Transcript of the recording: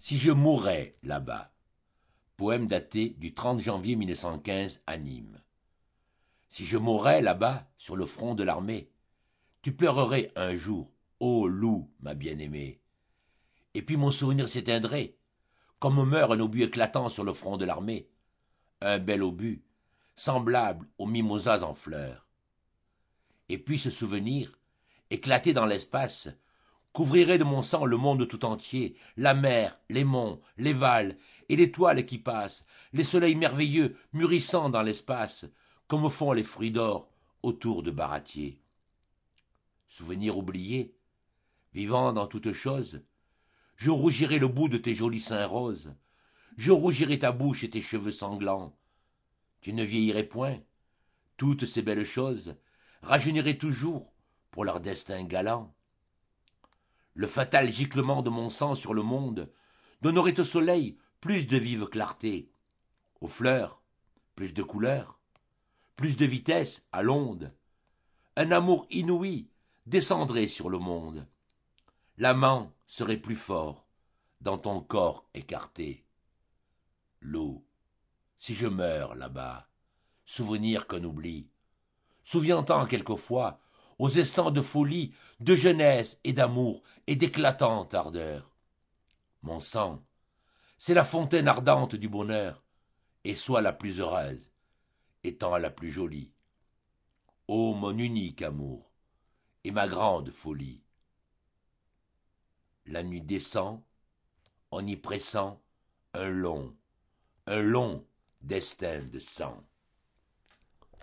Si je mourais là-bas. Poème daté du 30 janvier 1915 à Nîmes. Si je mourais là-bas, sur le front de l'armée, tu pleurerais un jour, ô loup, ma bien-aimée. Et puis mon souvenir s'éteindrait, comme meurt un obus éclatant sur le front de l'armée, un bel obus, semblable aux mimosas en fleurs. Et puis ce souvenir, éclaté dans l'espace, couvrirait de mon sang le monde tout entier, la mer, les monts, les vals, et l'étoile qui passe, les soleils merveilleux mûrissant dans l'espace, comme font les fruits d'or autour de Baratier. Souvenir oublié, vivant dans toute chose, je rougirai le bout de tes jolis seins roses, je rougirai ta bouche et tes cheveux sanglants. Tu ne vieillirais point, toutes ces belles choses rajeuniraient toujours pour leur destin galant. Le fatal giclement de mon sang sur le monde donnerait au soleil plus de vive clarté, aux fleurs plus de couleurs, plus de vitesse à l'onde. Un amour inouï descendrait sur le monde. L'amant serait plus fort dans ton corps écarté. L'eau, si je meurs là-bas, souvenir qu'on oublie, souviens-t'en quelquefois aux instants de folie, de jeunesse et d'amour et d'éclatante ardeur. Mon sang, c'est la fontaine ardente du bonheur, et sois la plus heureuse, étant la plus jolie. Ô mon unique amour, et ma grande folie. La nuit descend, en y pressant un long destin de sang.